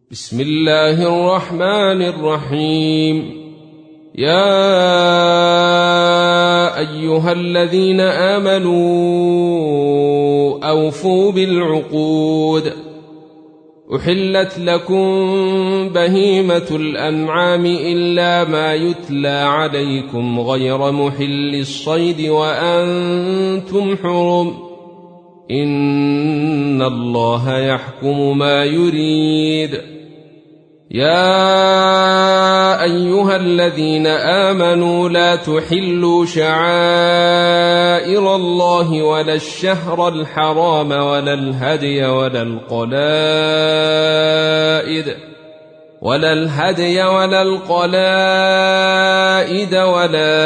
بسم الله الرحمن الرحيم. يا أيها الذين آمنوا أوفوا بالعقود. أحلت لكم بهيمة الأنعام إلا ما يتلى عليكم غير محل الصيد وأنتم حرم، إن الله يحكم ما يريد. يا أيها الذين آمنوا لا تحلوا شعائر الله ولا الشهر الحرام ولا الهدي ولا القلائد ولا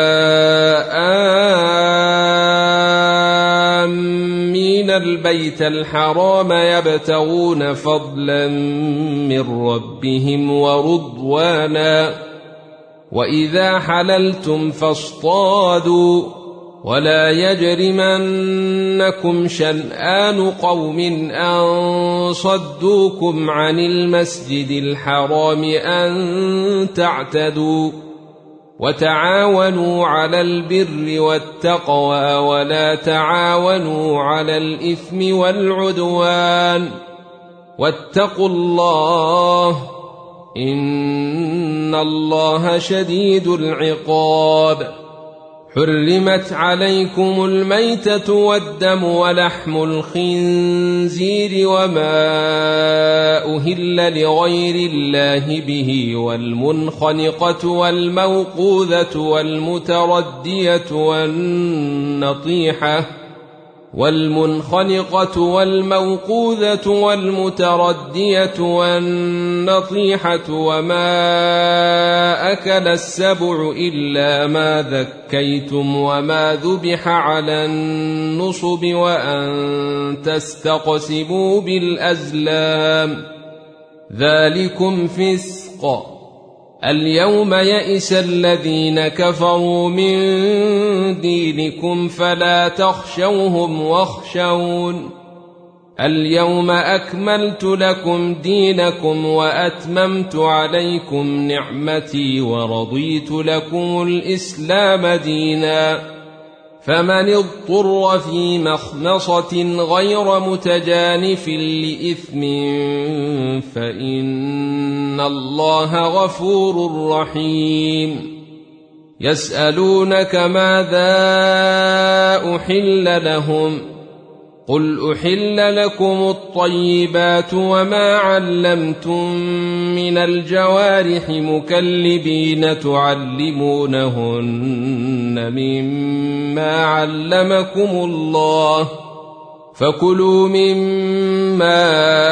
آمين البيت الحرام يبتغون فضلا من ربهم ورضوانا، وإذا حللتم فاصطادوا، ولا يجرمنكم شنآن قوم أن صدوكم عن المسجد الحرام أن تعتدوا، وتعاونوا على البر والتقوى ولا تعاونوا على الإثم والعدوان، واتقوا الله إن الله شديد العقاب. حرمت عليكم الميتة والدم ولحم الخنزير وما أهل لغير الله به، والمنخنقة والموقوذة والمتردية والنطيحة وما أكل السبع إلا ما ذكيتم وما ذبح على النصب وأن تستقسموا بالأزلام، ذلكم فسق. اليوم يئس الذين كفروا من دينكم فلا تخشوهم واخشون. اليوم أكملت لكم دينكم وأتممت عليكم نعمتي ورضيت لكم الإسلام دينا، فمن اضطر في مخمصة غير متجانف لإثم فإن الله غفور رحيم. يسألونك ماذا أحل لهم، قل أحل لكم الطيبات وما علمتم من الجوارح مكلبين تعلمونهن مما علمكم الله، فكلوا مما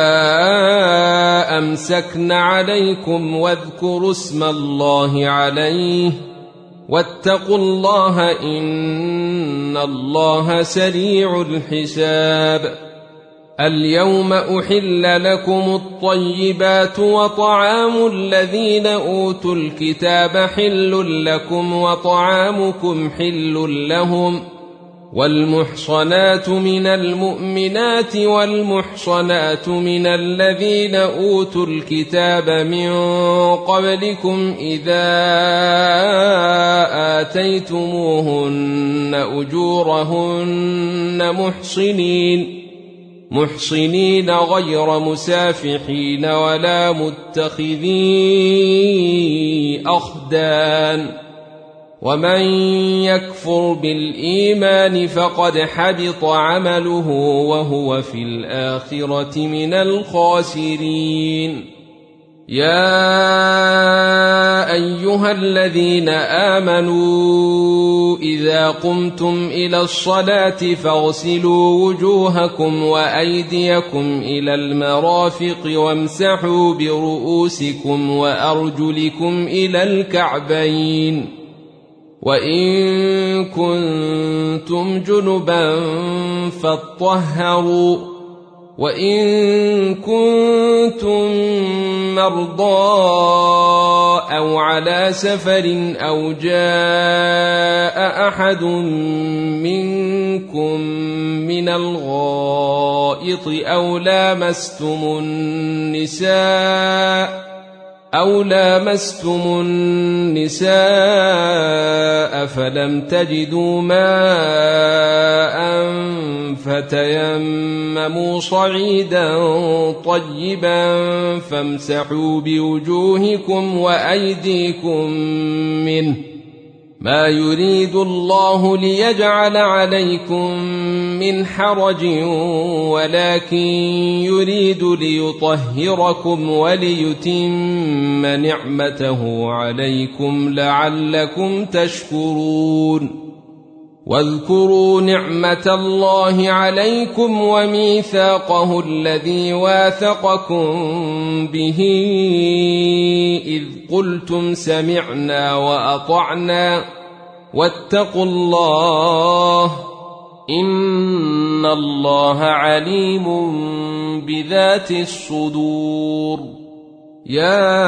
أمسكن عليكم واذكروا اسم الله عليه، واتقوا الله إن الله سريع الحساب. اليوم أحل لكم الطيبات وطعام الذين أوتوا الكتاب حل لكم وطعامكم حل لهم، والمحصنات من المؤمنات والمحصنات من الذين أوتوا الكتاب من قبلكم إذا آتيتموهن أجورهن محصنين غير مسافحين ولا متخذي أخدان، ومن يكفر بالإيمان فقد حبط عمله وهو في الآخرة من الخاسرين. يا أيها الذين آمنوا إذا قمتم إلى الصلاة فاغسلوا وجوهكم وأيديكم إلى المرافق وامسحوا برؤوسكم وأرجلكم إلى الكعبين، وإن كنتم جنبا فاطهروا، وإن كنتم مرضى أو على سفر أو جاء أحد منكم من الغائط أو لامستم النساء فلم تجدوا ماء فتيمموا صعيدا طيبا فامسحوا بوجوهكم وأيديكم منه ما يريد الله ليجعل عليكم من حرج ولكن يريد ليطهركم وليتم نعمته عليكم لعلكم تشكرون واذكروا نعمة الله عليكم وميثاقه الذي واثقكم به إذ قلتم سمعنا وأطعنا واتقوا الله إن الله عليم بذات الصدور يا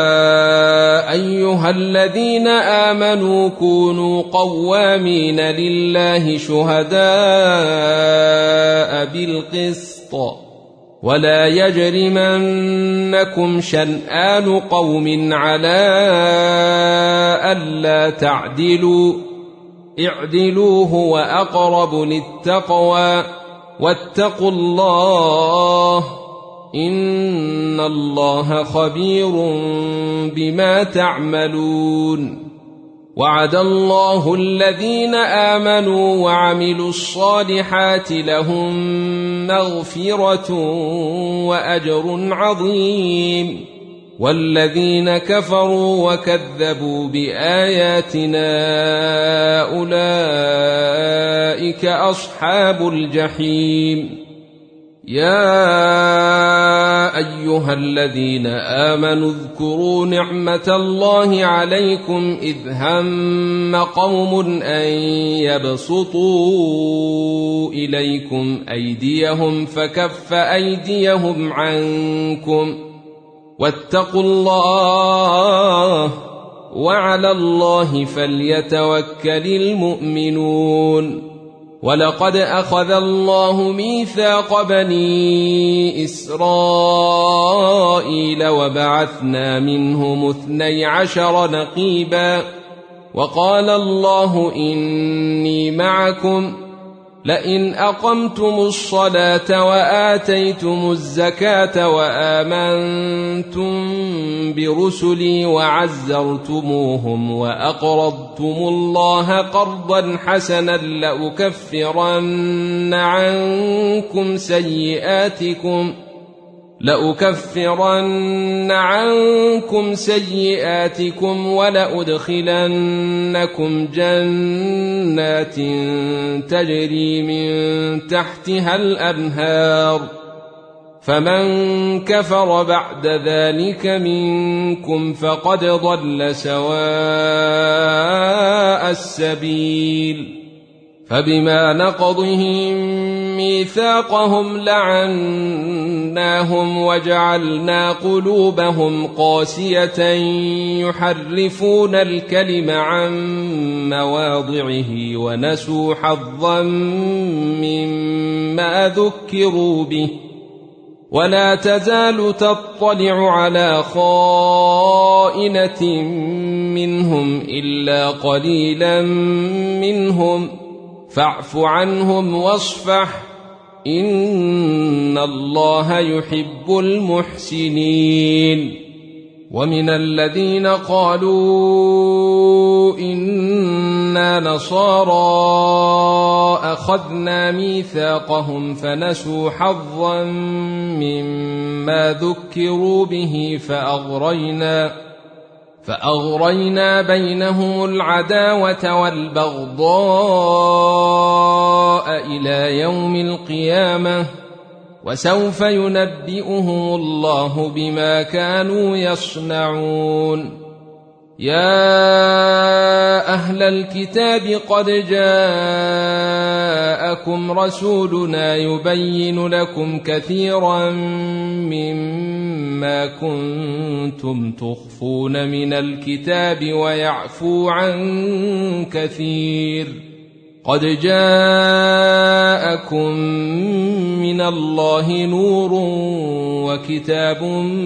أيها الذين آمنوا كونوا قوامين لله شهداء بالقسط ولا يجرمنكم شنآن قوم على ألا تعدلوا اعدلوا هو أقرب للتقوى واتقوا الله إن الله خبير بما تعملون وعد الله الذين آمنوا وعملوا الصالحات لهم مغفرة وأجر عظيم والذين كفروا وكذبوا بآياتنا أولئك أصحاب الجحيم يا أيها الذين آمنوا اذكروا نعمة الله عليكم إذ هم قوم أن يبسطوا إليكم أيديهم فكف أيديهم عنكم واتقوا الله وعلى الله فليتوكل المؤمنون ولقد أخذ الله ميثاق بني إسرائيل وبعثنا منهم 12 نقيبا وقال الله إني معكم لئن أقمتم الصلاة وآتيتم الزكاة وآمنتم برسلي وعزرتموهم وأقرضتم الله قرضا حسنا لأكفرن عنكم سيئاتكم ولأدخلنكم جنات تجري من تحتها الأنهار فمن كفر بعد ذلك منكم فقد ضل سواء السبيل فبما نقضهم ميثاقهم لعناهم وجعلنا قلوبهم قاسية يحرفون الكلم عن مواضعه ونسوا حظا مما ذكروا به ولا تزال تطلع على خائنة منهم إلا قليلا منهم فاعف عنهم واصفح إن الله يحب المحسنين ومن الذين قالوا إنا نصارى أخذنا ميثاقهم فنسوا حظا مما ذكروا به فأغرينا بينهم العداوة والبغضاء إلى يوم القيامة وسوف ينبئهم الله بما كانوا يصنعون يا أهل الكتاب قد جاءكم رسولنا يبين لكم كثيرا مما ما كنتم تخفون من الكتاب ويعفو عن كثير. قد جاءكم من الله نور وكتاب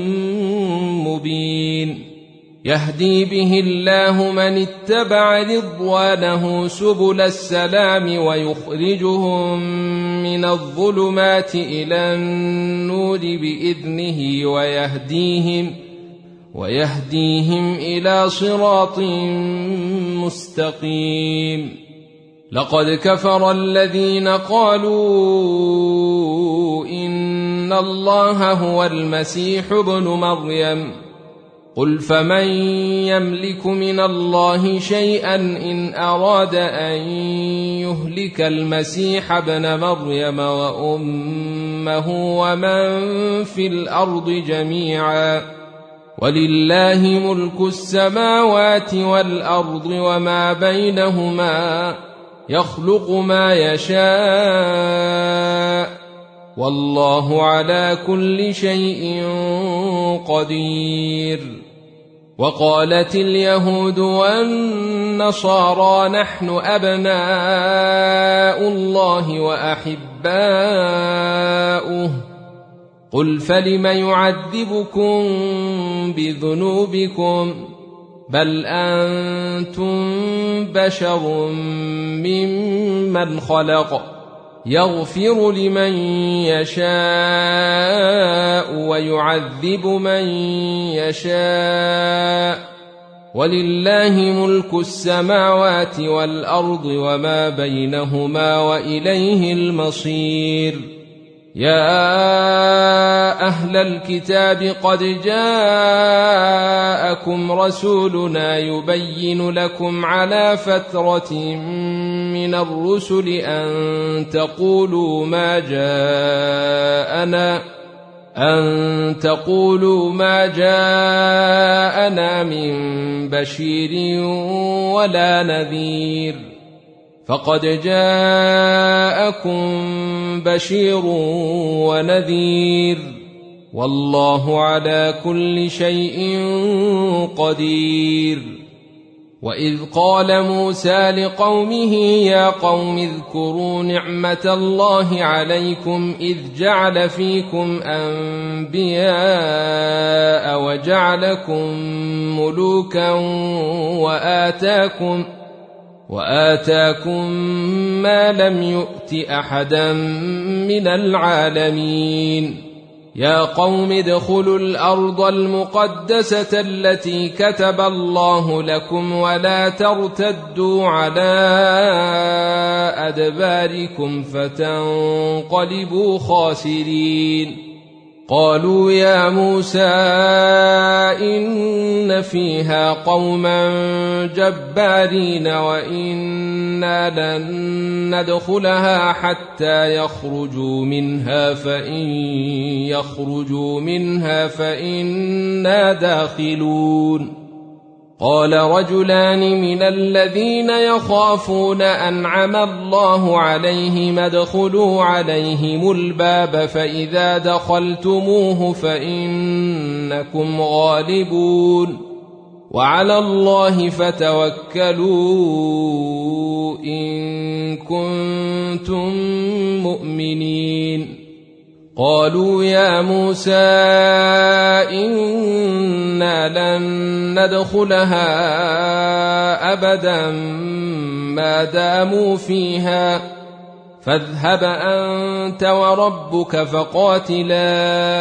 مبين يهدي به الله من اتبع رضوانه سبل السلام ويخرجهم من الظلمات إلى النور بإذنه ويهديهم إلى صراط مستقيم. لقد كفر الذين قالوا إن الله هو المسيح ابن مريم قل فمن يملك من الله شيئا إن أراد أن يهلك المسيح ابن مريم وأمه ومن في الأرض جميعا ولله ملك السماوات والأرض وما بينهما يخلق ما يشاء والله على كل شيء قدير. وقالت اليهود والنصارى نحن أبناء الله وأحباؤه قل فلم يعذبكم بذنوبكم بل أنتم بشر ممن خلق يغفر لمن يشاء ويعذب من يشاء ولله ملك السماوات والأرض وما بينهما وإليه المصير. يا أهل الكتاب قد جاءكم رسولنا يبين لكم على فترة من الرسل أن تقولوا ما جاءنا من بشير ولا نذير فقد جاءكم بشير ونذير والله على كل شيء قدير. وإذ قال موسى لقومه يا قوم اذكروا نعمة الله عليكم إذ جعل فيكم أنبياء وجعلكم ملوكا وآتاكم ما لم يؤت أحدا من العالمين. يا قوم ادخلوا الأرض المقدسة التي كتب الله لكم ولا ترتدوا على أدباركم فتنقلبوا خاسرين. قالوا يا موسى إن فيها قوما جبارين وإنا لن ندخلها حتى يخرجوا منها فإنا داخلون. قال رجلان من الذين يخافون أنعم الله عليهم ادخلوا عليهم الباب فإذا دخلتموه فإنكم غالبون وعلى الله فتوكلوا إن كنتم مؤمنين. قالوا يا موسى إنا لن ندخلها أبدا ما داموا فيها فاذهب أنت وربك فقاتلا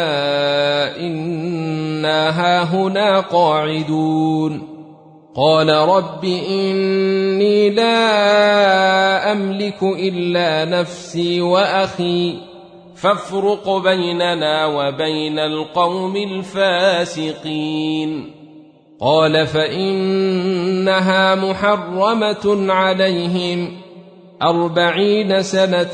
إنا هاهنا قاعدون. قال رب إني لا أملك إلا نفسي وأخي فافرق بيننا وبين القوم الفاسقين. قال فإنها محرمة عليهم 40 سنة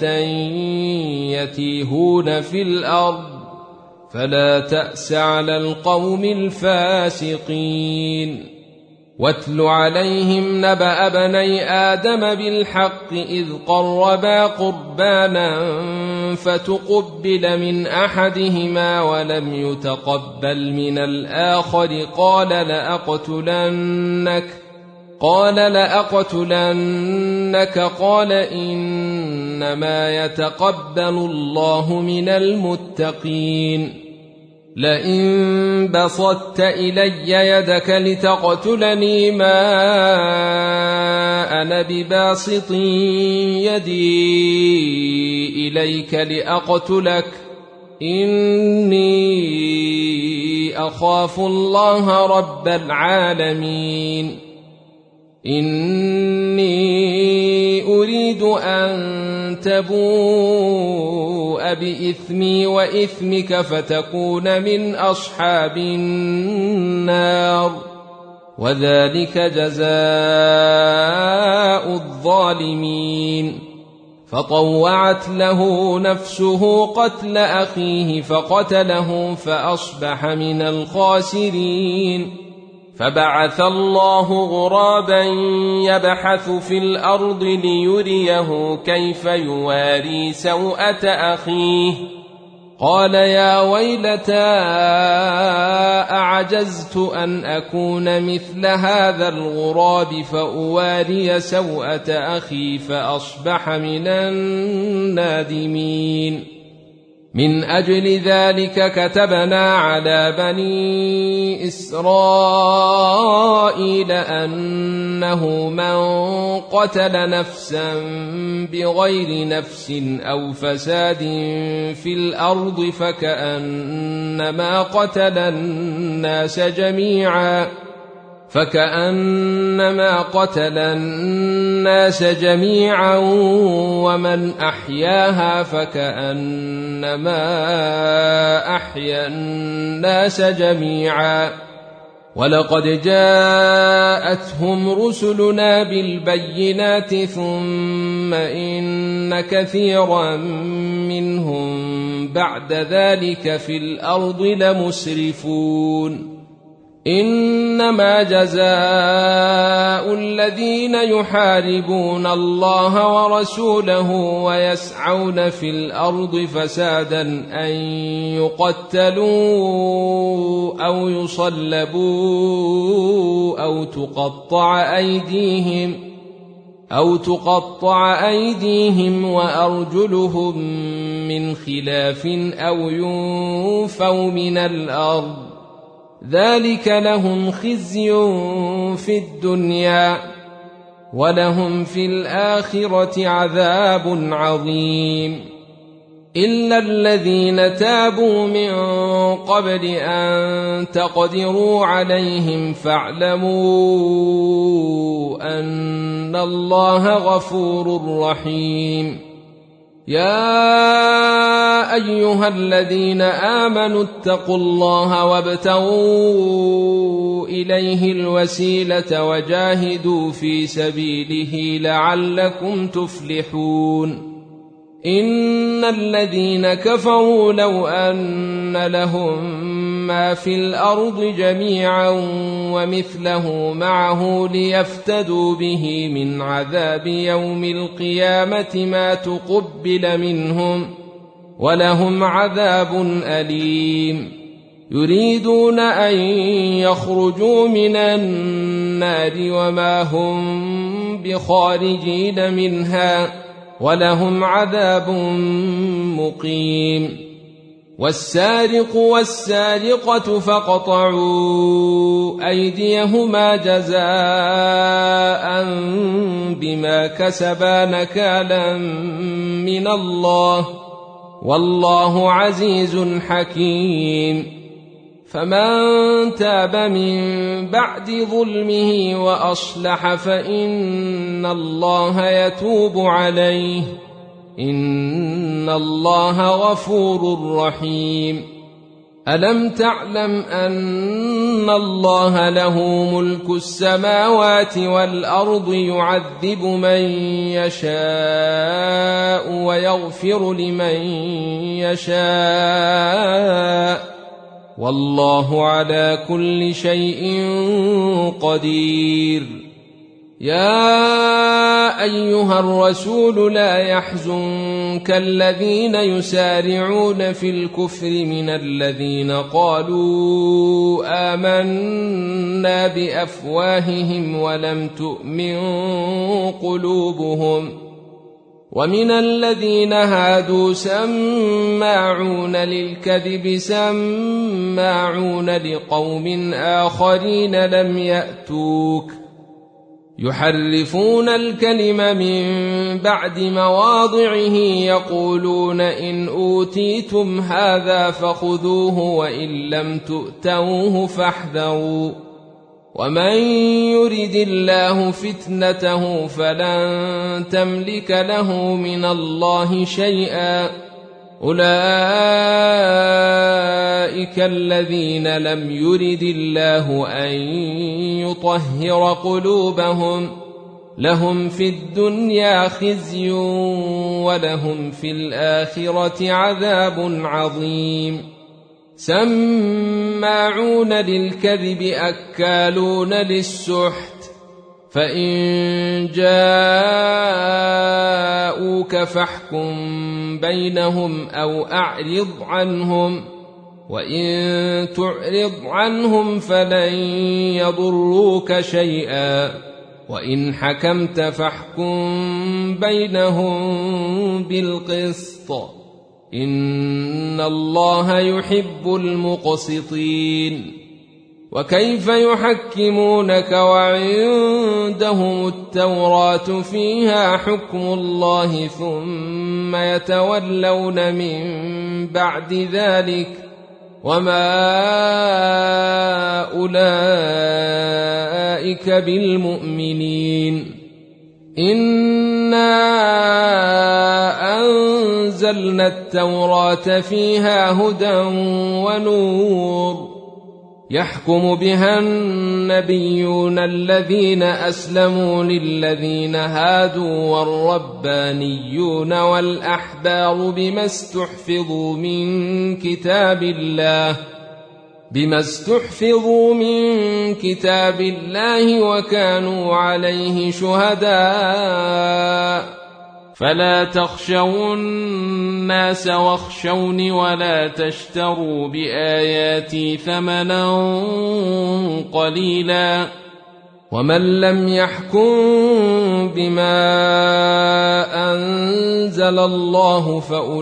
يتيهون في الأرض فلا تأس على القوم الفاسقين. واتل عليهم نبأ بني آدم بالحق إذ قربا قربانا فتقبل من أحدهما ولم يتقبل من الآخر قال لأقتلنك قال إنما يتقبل الله من المتقين لئن بسطت إلي يدك لتقتلني ما أنا بباسط يدي إليك لأقتلك إني أخاف الله رب العالمين إني أريد أن تبوء بإثمي وإثمك فتكون من أصحاب النار وذلك جزاء الظالمين فطوعت له نفسه قتل أخيه فقتله فأصبح من الخاسرين فبعث الله غرابا يبحث في الأرض ليريه كيف يواري سوءة أخيه قال يا ويلتى أعجزت أن أكون مثل هذا الغراب فأواري سوءة أخي فأصبح من النادمين من أجل ذلك كتبنا على بني إسرائيل أنه من قتل نفسا بغير نفس أو فساد في الأرض فكأنما قتل الناس جميعا ومن أحياها فكأنما أحيا الناس جميعا ولقد جاءتهم رسلنا بالبينات ثم إن كثيرا منهم بعد ذلك في الأرض لمسرفون إنما جزاء الذين يحاربون الله ورسوله ويسعون في الأرض فسادا أن يقتلوا أو يصلبوا أو تقطع أيديهم وأرجلهم من خلاف أو ينفوا من الأرض ذلك لهم خزي في الدنيا ولهم في الآخرة عذاب عظيم إلا الذين تابوا من قبل أن تقدروا عليهم فاعلموا أن الله غفور رحيم يا أيها الذين آمنوا اتقوا الله وابتغوا إليه الوسيلة وجاهدوا في سبيله لعلكم تفلحون إن الذين كفروا لو أن لهم ما في الأرض جميعا ومثله معه ليفتدوا به من عذاب يوم القيامة ما تقبل منهم ولهم عذاب أليم يريدون أن يخرجوا من النار وما هم بخارجين منها ولهم عذاب مقيم والسارق والسارقة فاقطعوا أيديهما جزاء بما كسبا نكالا من الله والله عزيز حكيم فمن تاب من بعد ظلمه وأصلح فإن الله يتوب عليه إن الله غفور رحيم ألم تعلم أن الله له ملك السماوات والأرض يعذب من يشاء ويغفر لمن يشاء والله على كل شيء قدير يا أيها الرسول لا يحزنك الذين يسارعون في الكفر من الذين قالوا آمنا بأفواههم ولم تؤمن قلوبهم ومن الذين هادوا سماعون للكذب سماعون لقوم آخرين لم يأتوك يحرفون الكلم من بعد مواضعه يقولون إن أوتيتم هذا فخذوه وإن لم تؤتوه فاحذروا ومن يرد الله فتنته فلن تملك له من الله شيئا أولئك الذين لم يرد الله أن يطهر قلوبهم لهم في الدنيا خزي ولهم في الآخرة عذاب عظيم سماعون للكذب أكالون للسحت فإن جاءوك فاحكم بينهم أو أعرض عنهم وإن تعرض عنهم فلن يضروك شيئا وإن حكمت فاحكم بينهم بالقسط إن الله يحب المقسطين وكيف يحكمونك وعندهم التوراة فيها حكم الله ثم يتولون من بعد ذلك وما أولئك بالمؤمنين إنا أنزلنا التوراة فيها هدى ونور يحكم بها النبيون الذين أسلموا للذين هادوا والربانيون والأحبار بما استحفظوا من كتاب الله وكانوا عليه شهداء فلا تخشوا الناس واخشوني ولا تشتروا بآياتي ثمنا قليلا ومن لم يحكم بما أنزل الله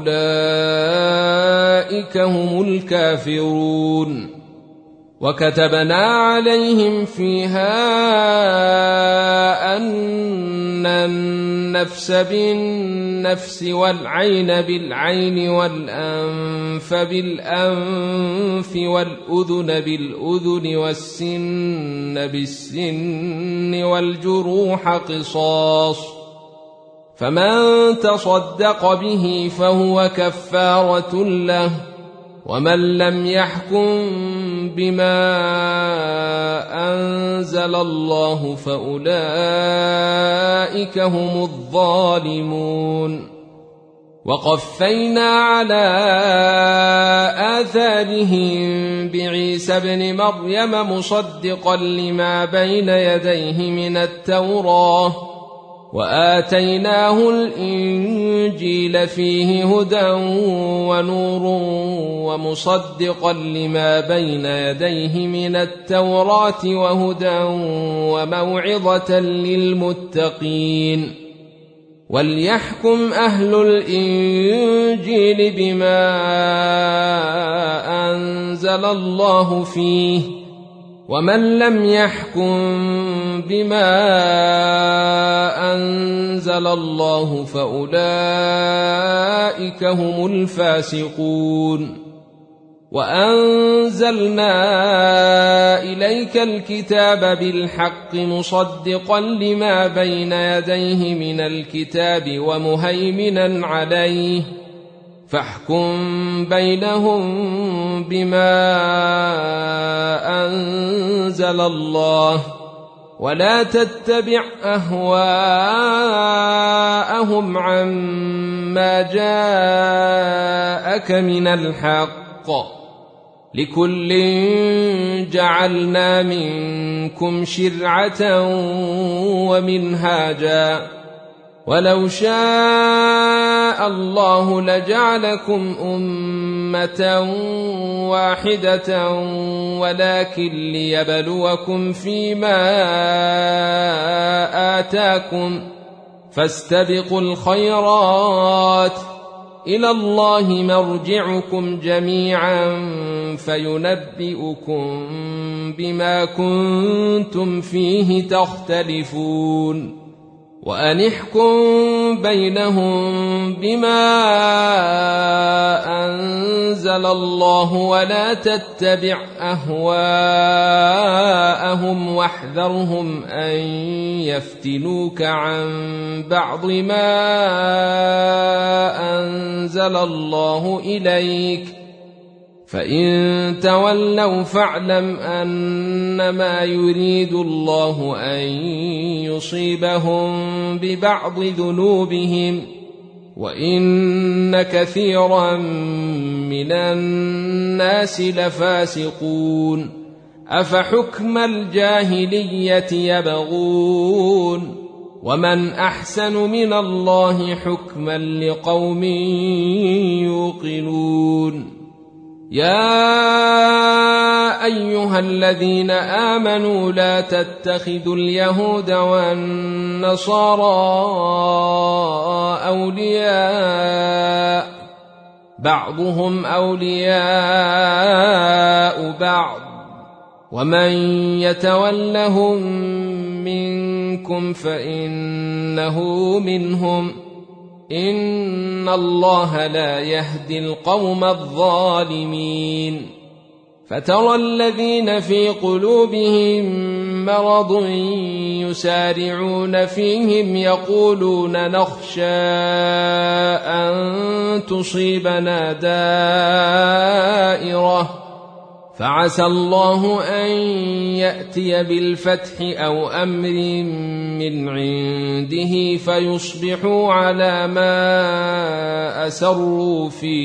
فأولئك هم الكافرون وكتبنا عليهم فيها أن النفس بالنفس والعين بالعين والأنف بالأنف والأذن بالأذن والسن بالسن والجروح قصاص فمن تصدق به فهو كفارة له ومن لم يحكم بما أنزل الله فأولئك هم الظالمون وقفينا على آثارهم بعيسى ابن مريم مصدقا لما بين يديه من التوراة وآتيناه الإنجيل فيه هدى ونور ومصدقا لما بين يديه من التوراة وهدى وموعظة للمتقين وليحكم أهل الإنجيل بما أنزل الله فيه ومن لم يحكم بما أنزل الله فأولئك هم الفاسقون وأنزلنا إليك الكتاب بالحق مصدقا لما بين يديه من الكتاب ومهيمنا عليه فاحكم بينهم بما أنزل الله ولا تتبع أهواءهم عما جاءك من الحق لكل جعلنا منكم شرعة ومنهاجا ولو شاء الله لجعلكم أمة واحدة ولكن ليبلوكم فيما آتاكم فاستبقوا الخيرات إلى الله مرجعكم جميعا فينبئكم بما كنتم فيه تختلفون وأن احكم بينهم بما أنزل الله ولا تتبع أهواءهم واحذرهم أن يفتنوك عن بعض ما أنزل الله إليك فإن تولوا فاعلم أنما يريد الله أن يصيبهم ببعض ذنوبهم وإن كثيرا من الناس لفاسقون أفحكم الجاهلية يبغون ومن أحسن من الله حكما لقوم يوقنون يا أيها الذين آمنوا لا تتخذوا اليهود والنصارى أولياء بعضهم أولياء بعض ومن يتولهم منكم فإنه منهم إن الله لا يهدي القوم الظالمين فترى الذين في قلوبهم مرض يسارعون فيهم يقولون نخشى أن تصيبنا دائرة فعسى الله أن يأتي بالفتح أو أمر من عنده فيصبحوا على ما أسروا في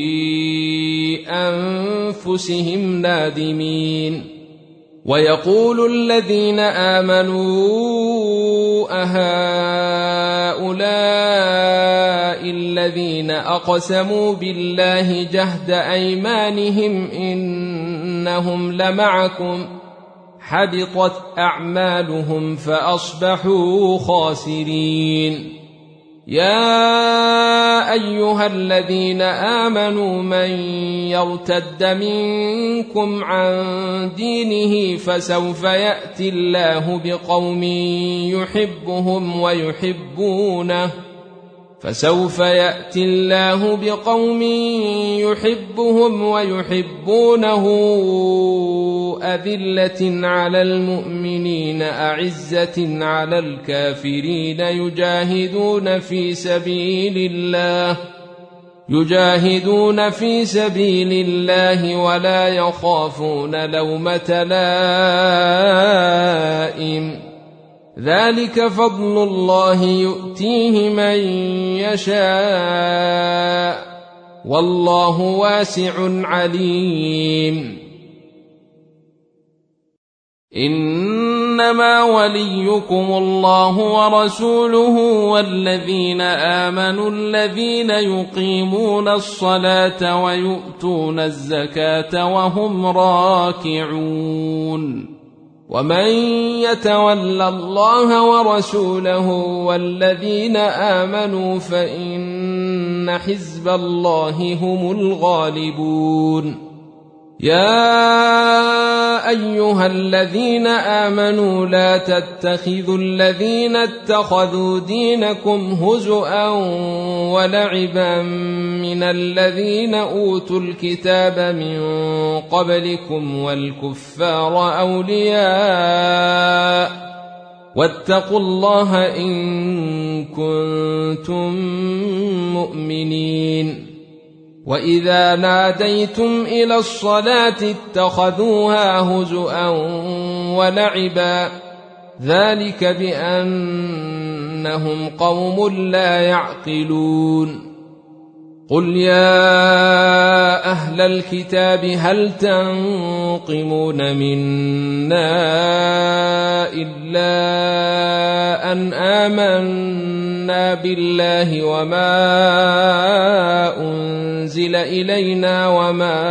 أنفسهم نادمين ويقول الذين آمنوا أهؤلاء الذين أقسموا بالله جهد أيمانهم إنهم لمعكم حبطت أعمالهم فأصبحوا خاسرين يا أيها الذين آمنوا من يرتد منكم عن دينه فسوف يأتي الله بقوم يحبهم ويحبونه أذلة على المؤمنين أعزة على الكافرين يجاهدون في سبيل الله ولا يخافون لومة لائم ذلك فضل الله يؤتيه من يشاء والله واسع عليم إنما وليكم الله ورسوله والذين آمنوا الذين يقيمون الصلاة ويؤتون الزكاة وهم راكعون ومن يتول الله ورسوله والذين آمنوا فإن حزب الله هم الغالبون يا أيها الذين آمنوا لا تتخذوا الذين اتخذوا دينكم هزؤا ولعبا من الذين أوتوا الكتاب من قبلكم والكفار أولياء واتقوا الله إن كنتم مؤمنين وإذا ناديتم إلى الصلاة اتخذوها هزؤا ولعبا ذلك بأنهم قوم لا يعقلون قل يا أهل الكتاب هل تنقمون منا إلا أن آمنا بالله وما أنزل إلينا وما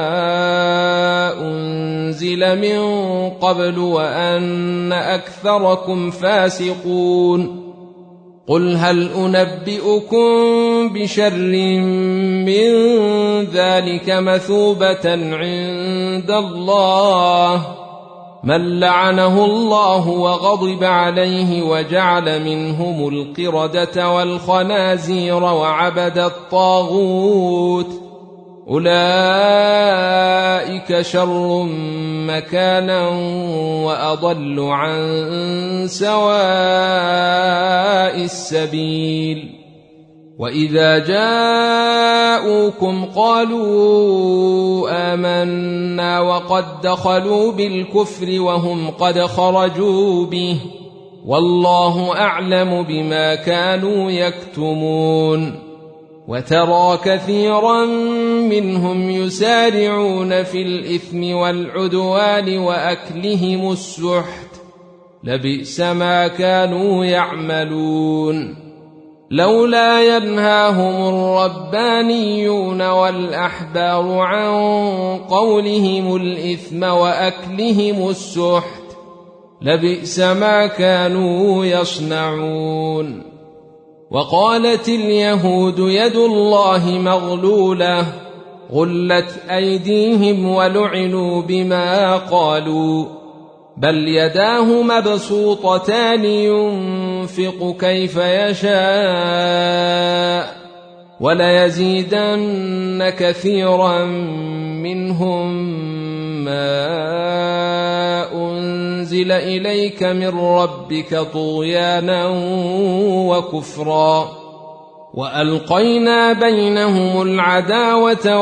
أنزل من قبل وأن أكثركم فاسقون قل هل أنبئكم بشر من ذلك مثوبة عند الله من لعنه الله وغضب عليه وجعل منهم القردة والخنازير وعبد الطاغوت أولئك شر مكانا وأضل عن سواء السبيل وإذا جاءوكم قالوا آمنا وقد دخلوا بالكفر وهم قد خرجوا به والله أعلم بما كانوا يكتمون وترى كثيرا منهم يسارعون في الإثم والعدوان وأكلهم السحت لبئس ما كانوا يعملون لولا ينهاهم الربانيون والأحبار عن قولهم الإثم وأكلهم السحت لبئس ما كانوا يصنعون وقالت اليهود يد الله مغلولة غلت أيديهم ولعنوا بما قالوا بل يداه مبسوطتان ينفق كيف يشاء وليزيدن كثيرا منهم ما أنزل إليك من ربك طغيانا وكفرا وألقينا بينهم العداوة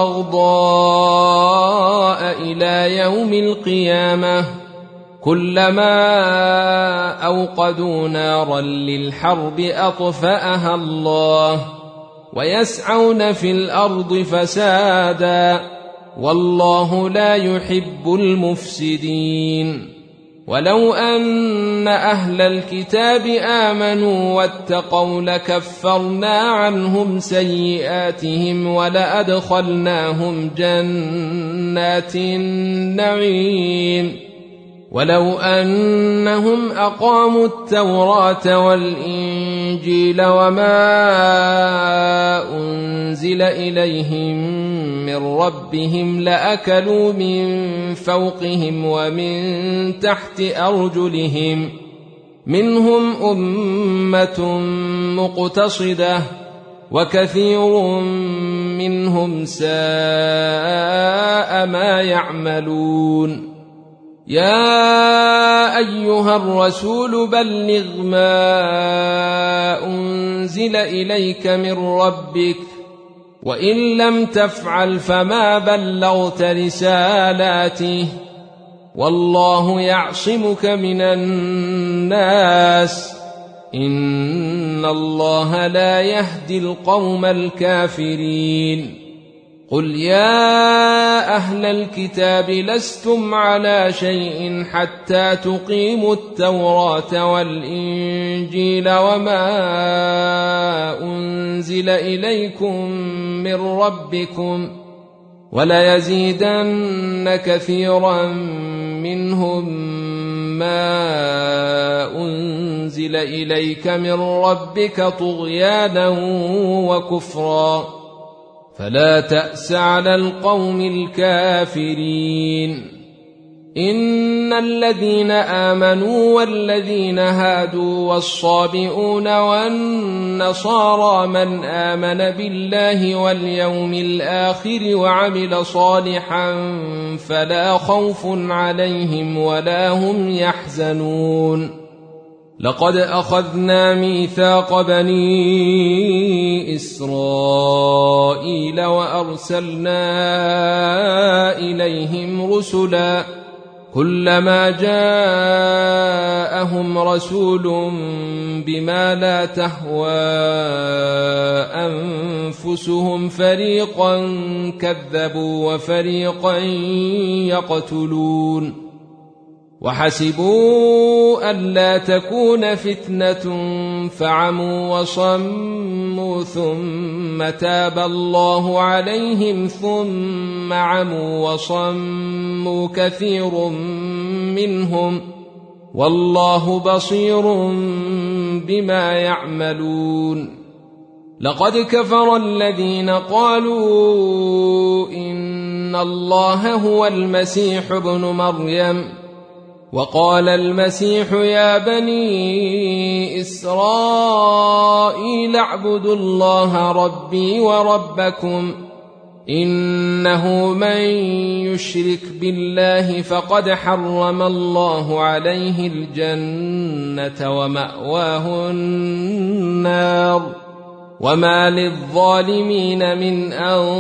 والبغضاء إلى يوم القيامة كلما أوقدوا نارا للحرب أطفأها الله ويسعون في الأرض فسادا والله لا يحب المفسدين ولو أن أهل الكتاب آمنوا واتقوا لكفرنا عنهم سيئاتهم ولأدخلناهم جنات النعيم ولو أنهم أقاموا التوراة والإنجيل وما أنزل إليهم من ربهم لأكلوا من فوقهم ومن تحت أرجلهم منهم أمة مقتصدة وكثير منهم ساء ما يعملون يا أيها الرسول بلغ ما أنزل إليك من ربك وإن لم تفعل فما بلغت رسالاته والله يعصمك من الناس إن الله لا يهدي القوم الكافرين قل يا أهل الكتاب لستم على شيء حتى تقيموا التوراة والإنجيل وما أنزل إليكم من ربكم وليزيدن كثيرا منهم ما أنزل إليك من ربك طغيانا وكفرا فلا تأس على القوم الكافرين إن الذين آمنوا والذين هادوا والصابئون والنصارى من آمن بالله واليوم الآخر وعمل صالحا فلا خوف عليهم ولا هم يحزنون لقد أخذنا ميثاق بني إسرائيل وأرسلنا إليهم رسلا كلما جاءهم رسول بما لا تهوى أنفسهم فريقا كذبوا وفريقا يقتلون وحسبوا ألا تكون فتنة فعموا وصموا ثم تاب الله عليهم ثم عموا وصموا كثير منهم والله بصير بما يعملون لقد كفر الذين قالوا إن الله هو المسيح ابن مريم وقال المسيح يا بني إسرائيل اعبدوا الله ربي وربكم إنه من يشرك بالله فقد حرم الله عليه الجنة ومأواه النار وما للظالمين من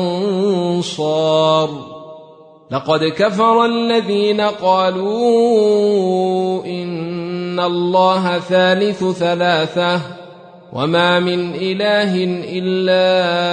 أنصار لقد كفر الذين قالوا إن الله ثالث ثلاثة وما من إله إلا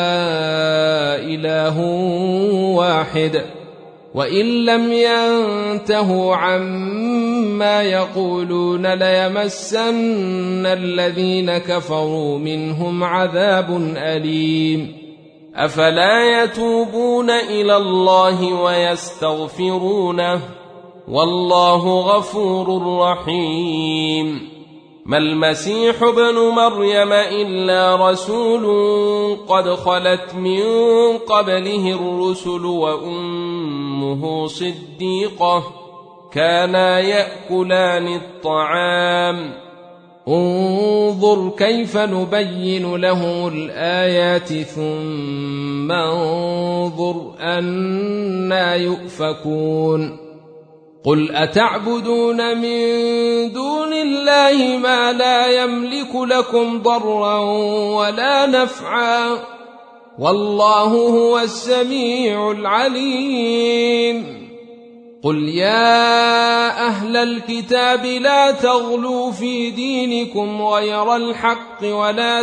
إله واحد وإن لم ينتهوا عما يقولون ليمسن الذين كفروا منهم عذاب أليم أفلا يتوبون إلى الله ويستغفرونه والله غفور رحيم ما المسيح ابن مريم إلا رسول قد خلت من قبله الرسل وأمه صديقة كانا يأكلان الطعام انظر كيف نبين له الآيات ثم انظر أنى يؤفكون قل أتعبدون من دون الله ما لا يملك لكم ضرا ولا نفعا والله هو السميع العليم قل يا أهل الكتاب لا تغلوا في دينكم غير الحق ولا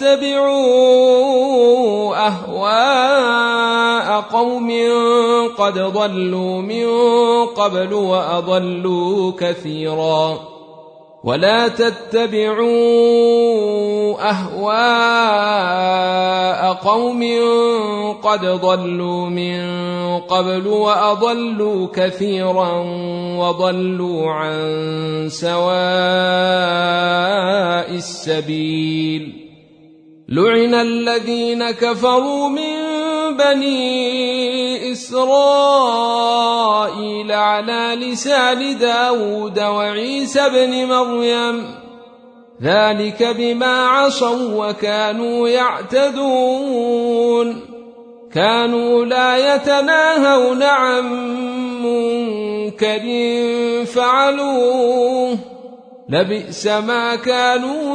تتبعوا أهواء قوم قد ضلوا من قبل وأضلوا كثيرا ولا تتبعوا أهواء قوم قد ضلوا من قبل وأضلوا كثيرا وضلوا عن سواء السبيل لعن الذين كفروا من بني إسرائيل على لسان داود وعيسى بن مريم ذلك بما عصوا وكانوا يعتدون كانوا لا يتناهون عن منكر فعلوه لبئس ما كانوا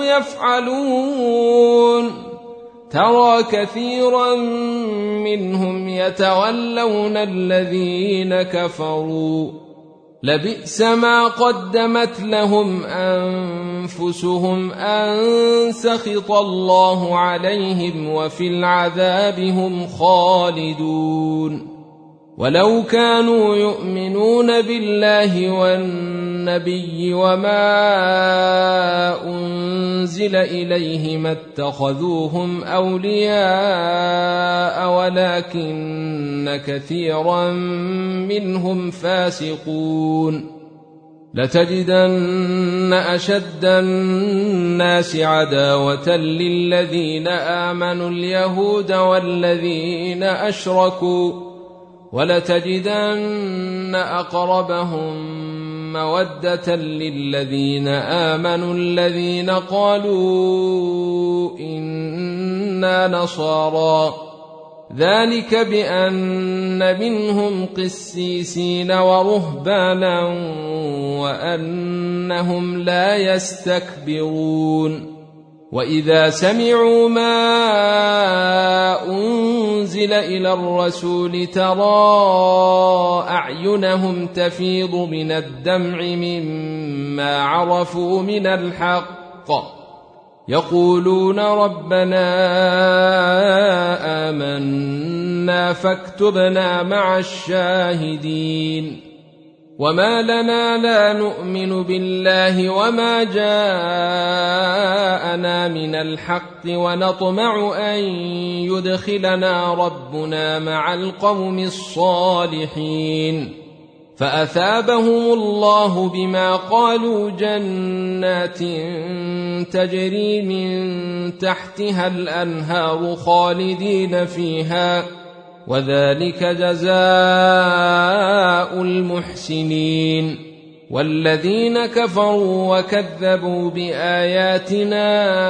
يفعلون ترى كثيرا منهم يتولون الذين كفروا لبئس ما قدمت لهم أنفسهم أن سخط الله عليهم وفي العذاب هم خالدون ولو كانوا يؤمنون بالله والنبي وما أنزل إليه ما اتخذوهم أولياء ولكن كثيرا منهم فاسقون لتجدن أشد الناس عداوة للذين آمنوا اليهود والذين أشركوا ولتجدن أقربهم مودة للذين آمنوا الذين قالوا إنا نصارى ذلك بأن منهم قسيسين ورهبانا وأنهم لا يستكبرون وإذا سمعوا ما أنزل إلى الرسول ترى أعينهم تفيض من الدمع مما عرفوا من الحق يقولون ربنا آمنا فاكتبنا مع الشاهدين وما لنا لا نؤمن بالله وما جاءنا من الحق ونطمع أن يدخلنا ربنا مع القوم الصالحين فأثابهم الله بما قالوا جنات تجري من تحتها الأنهار خالدين فيها وذلك جزاء المحسنين والذين كفروا وكذبوا بآياتنا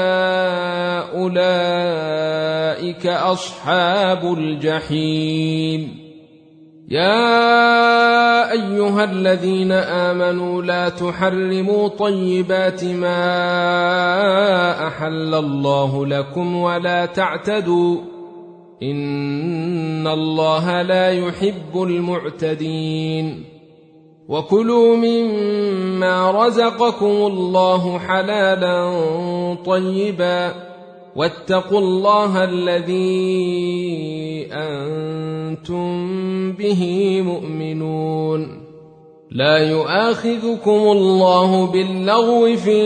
أولئك أصحاب الجحيم يا أيها الذين آمنوا لا تحرموا طيبات ما أحل الله لكم ولا تعتدوا إن الله لا يحب المعتدين وكلوا مما رزقكم الله حلالا طيبا واتقوا الله الذي أنتم به مؤمنون لا يؤاخذكم الله باللغو في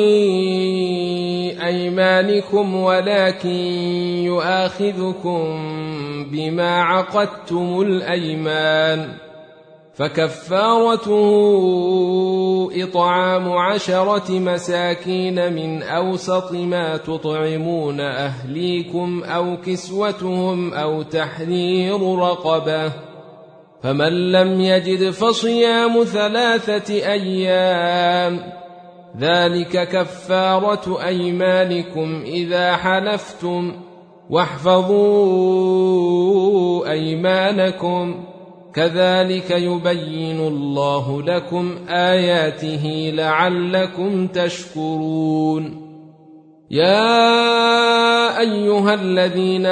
أيمانكم ولكن يؤاخذكم بما عقدتم الأيمان فكفارته إطعام 10 مساكين من أوسط ما تطعمون أهليكم أو كسوتهم أو تحرير رقبة فمن لم يجد فصيام 3 أيام ذلك كفارة أيمانكم إذا حلفتم واحفظوا أيمانكم كذلك يبين الله لكم آياته لعلكم تشكرون يا أيها الذين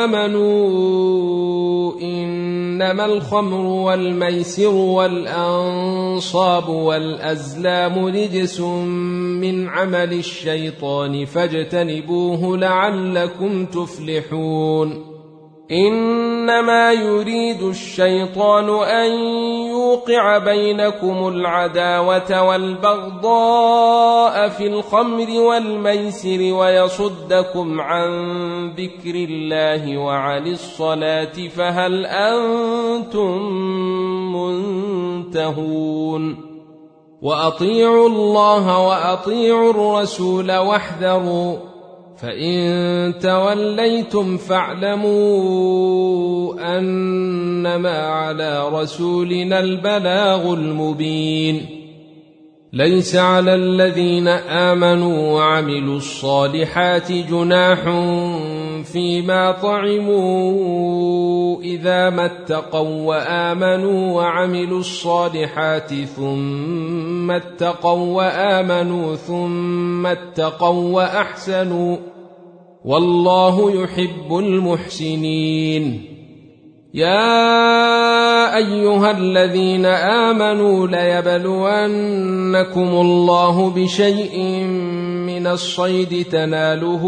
آمنوا إنما الخمر والميسر والأنصاب والأزلام رجس من عمل الشيطان فاجتنبوه لعلكم تفلحون إنما يريد الشيطان أن يوقع بينكم العداوة والبغضاء في الخمر والميسر ويصدكم عن ذكر الله وعن الصلاة فهل أنتم منتهون وأطيعوا الله وأطيعوا الرسول واحذروا فإن توليتم فاعلموا أنما على رسولنا البلاغ المبين ليس على الذين آمنوا وعملوا الصالحات جناح فيما طعموا إذا ما اتقوا وآمنوا وعملوا الصالحات ثم اتقوا وآمنوا ثم اتقوا وأحسنوا والله يحب المحسنين يا أيها الذين آمنوا ليبلونكم الله بشيء من الصيد تناله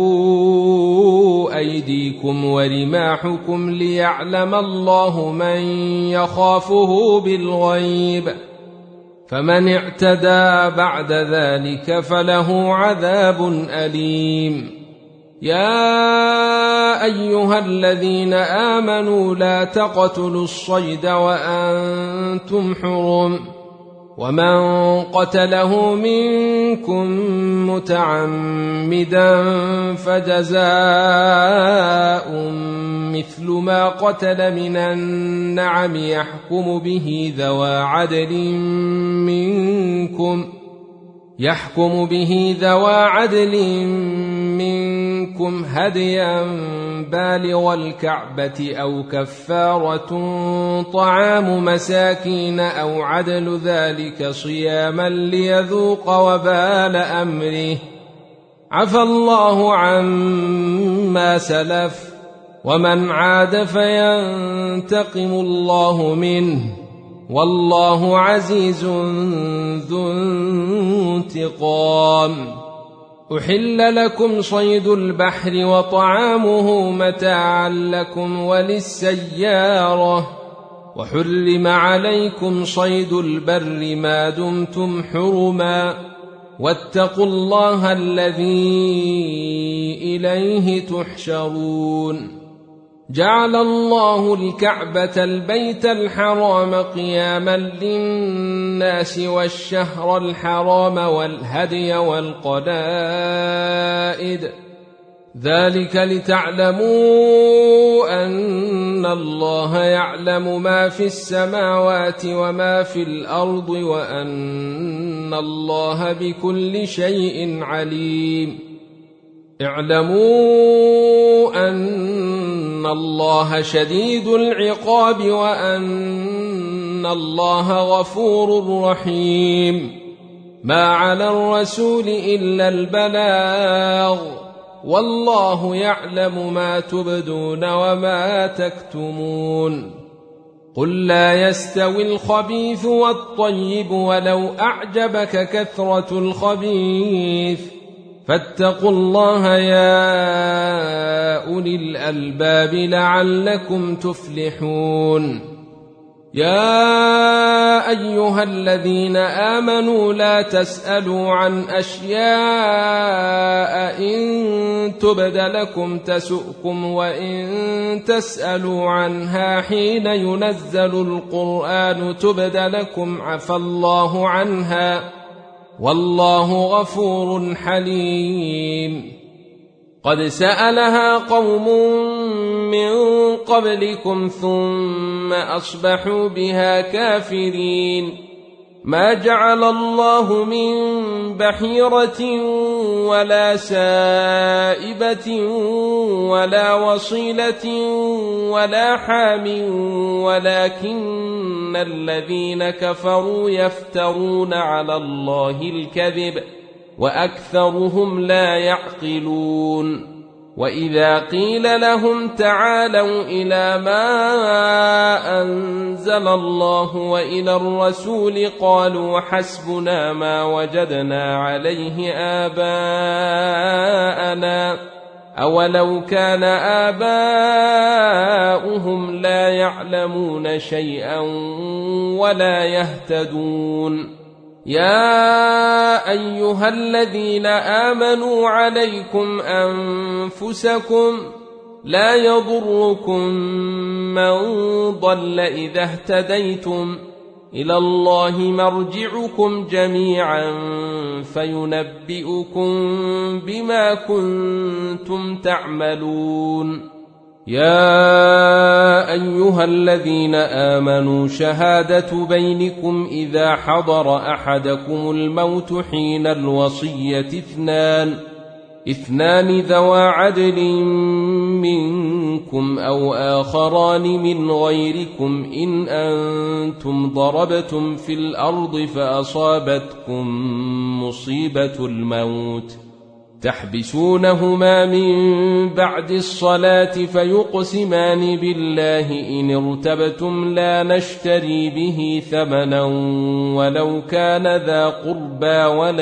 أيديكم ورماحكم ليعلم الله من يخافه بالغيب فمن اعتدى بعد ذلك فله عذاب أليم يا أيها الذين آمنوا لا تقتلوا الصيد وأنتم حرم ومن قتله منكم متعمدا فجزاء مثل ما قتل من النعم يحكم به ذوى عدل منكم هديا بالغ الكعبة أو كفارة طعام مساكين أو عدل ذلك صياما ليذوق وبال أمره عفى الله عما سلف ومن عاد فينتقم الله منه والله عزيز ذو انتقام. أحل لكم صيد البحر وطعامه متاعا لكم وللسيارة وحرم عليكم صيد البر ما دمتم حرما واتقوا الله الذي إليه تحشرون. جعل الله الكعبة البيت الحرام قياما للناس والشهر الحرام والهدي والقلائد ذلك لتعلموا أن الله يعلم ما في السماوات وما في الأرض وأن الله بكل شيء عليم. اعلموا أن الله شديد العقاب وأن الله غفور رحيم. ما على الرسول إلا البلاغ والله يعلم ما تبدون وما تكتمون. قل لا يستوي الخبيث والطيب ولو أعجبك كثرة الخبيث فاتقوا الله يا أولي الألباب لعلكم تفلحون. يا أيها الذين آمنوا لا تسألوا عن أشياء إن تبد لكم تسؤكم وإن تسألوا عنها حين ينزل القرآن تبد لكم عفى الله عنها والله غفور حليم. قد سألها قوم من قبلكم ثم أصبحوا بها كافرين. ما جعل الله من بحيرة ولا سائبة ولا وصيلة ولا حام ولكن الذين كفروا يفترون على الله الكذب وأكثرهم لا يعقلون. وإذا قيل لهم تعالوا إلى ما أنزل الله وإلى الرسول قالوا حسبنا ما وجدنا عليه آباءنا أولو كان آباؤهم لا يعلمون شيئا ولا يهتدون. يا أيها الذين آمنوا عليكم أنفسكم لا يضركم من ضل إذا اهتديتم إلى الله مرجعكم جميعا فينبئكم بما كنتم تعملون. يا أيها الذين آمنوا شهادة بينكم إذا حضر أحدكم الموت حين الوصية اثنان ذوى عدل منكم أو آخران من غيركم إن أنتم ضربتم في الأرض فأصابتكم مصيبة الموت تحبسونهما من بعد الصلاة فيقسمان بالله إن ارتبتم لا نشتري به ثمنا ولو كان ذا قربى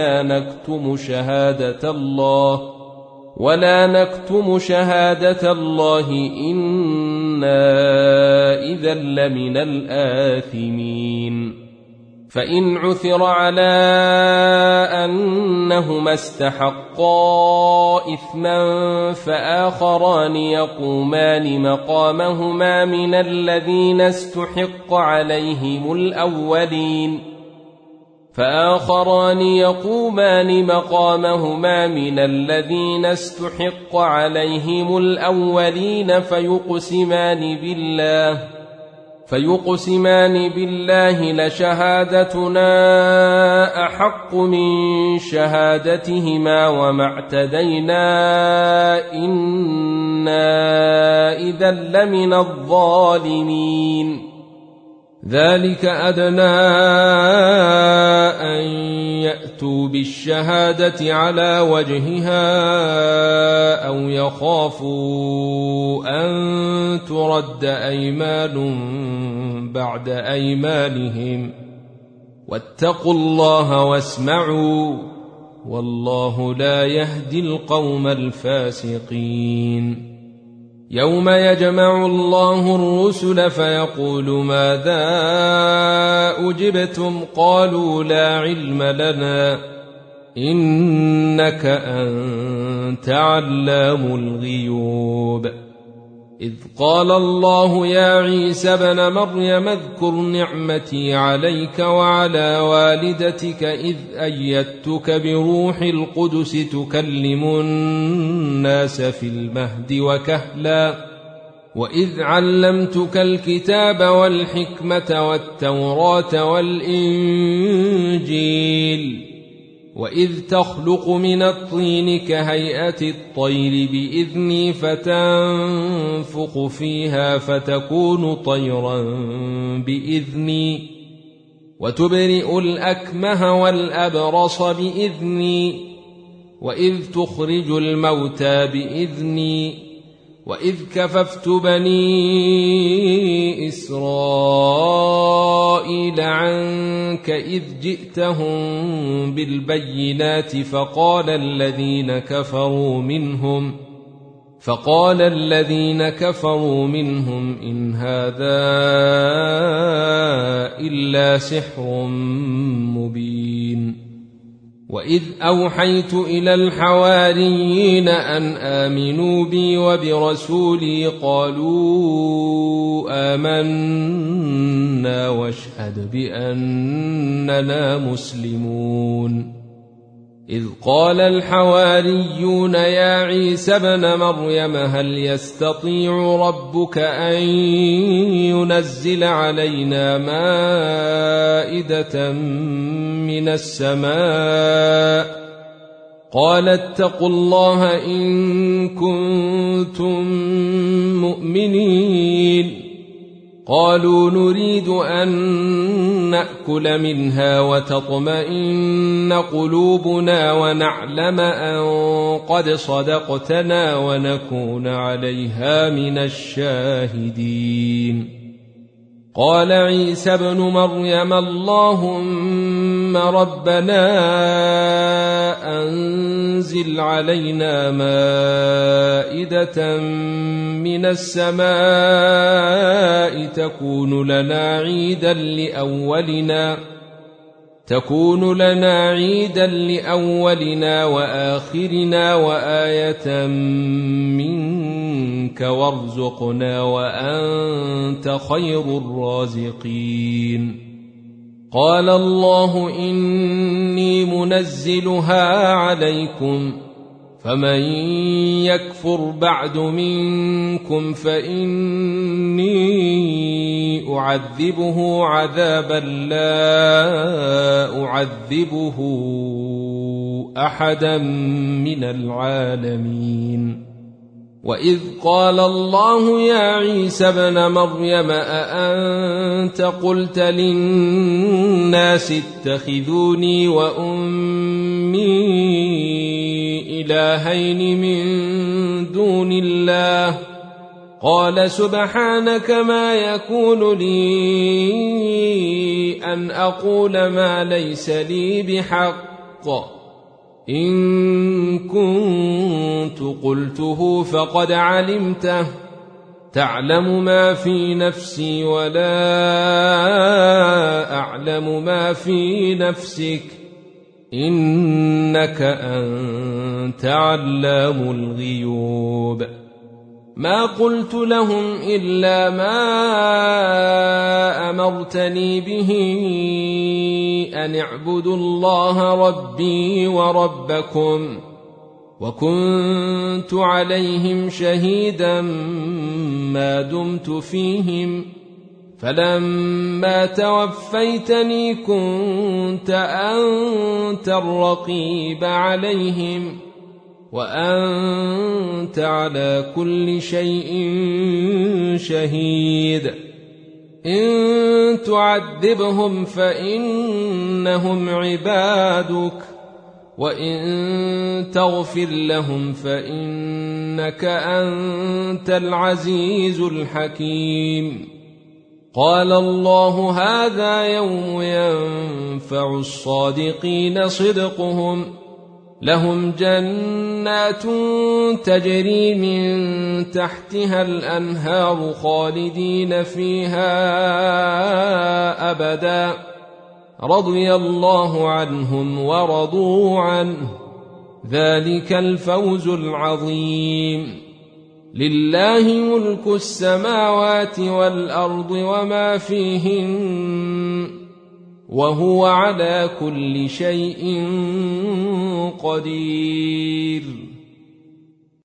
ولا نكتم شهادة الله إنا إذا لمن الآثمين. فإن عثر على أنهما استحقا إثما فآخران يقومان مقامهما من الذين استحق عليهم الأولين فيقسمان بالله لشهادتنا أحق من شهادتهما وما اعتدينا إنا إذا لمن الظالمين. ذلك أدنى أن يأتوا بالشهادة على وجهها أو يخافوا أن ترد أيمان بعد أيمانهم واتقوا الله واسمعوا والله لا يهدي القوم الفاسقين يوم يجمع الله الرسل فيقول ماذا أجبتم قالوا لا علم لنا إنك أنت علام الغيوب إذ قال الله يا عيسى ابن مريم اذكر نعمتي عليك وعلى والدتك إذ أيدتك بروح القدس تكلم الناس في المهد وكهلا وإذ علمتك الكتاب والحكمة والتوراة والإنجيل وإذ تخلق من الطين كهيئة الطير بإذني فتنفخ فيها فتكون طيرا بإذني وتبرئ الأكمه والأبرص بإذني وإذ تخرج الموتى بإذني وإذ كففت بني إسرائيل عنك إذ جئتهم بالبينات فقال الذين كفروا منهم إن هذا إلا سحر مبين وإذ أوحيت إلى الحواريين أن آمنوا بي وبرسولي قالوا آمنا واشهد بأننا مسلمون إذ قال الحواريون يا عيسى ابن مريم هل يستطيع ربك أن ينزل علينا مائدة من السماء قال اتقوا الله إن كنتم مؤمنين قالوا نريد أن نأكل منها وتطمئن قلوبنا ونعلم أن قد صدقتنا ونكون عليها من الشاهدين قال عيسى ابن مريم اللهم ربنا أنزل علينا مائدة من السماء تكون لنا عيدا لأولنا وآخرنا وآية منك وارزقنا وأنت خير الرازقين قال الله إني منزلها عليكم فمن يكفر بعد منكم فإني أعذبه عذابا لا أعذبه أحدا من العالمين وإذ قال الله يا عيسى ابن مريم أأنت قلت للناس اتخذوني وأمي إلهين من دون الله قال سبحانك ما يكون لي أن أقول ما ليس لي بحق إن كنت قلته فقد علمته تعلم ما في نفسي ولا أعلم ما في نفسك إنك أنت علام الغيوب ما قلت لهم إلا ما أمرتني به أن اعبدوا الله ربي وربكم وكنت عليهم شهيدا ما دمت فيهم فلما توفيتني كنت أنت الرقيب عليهم وأنت على كل شيء شهيد إن تعذبهم فإنهم عبادك وإن تغفر لهم فإنك أنت العزيز الحكيم. قال الله هذا يوم ينفع الصادقين صدقهم لهم جنات تجري من تحتها الأنهار خالدين فيها أبدا رضي الله عنهم ورضوا عنه ذلك الفوز العظيم. لله ملك السماوات والأرض وما فيهن وهو على كل شيء قدير.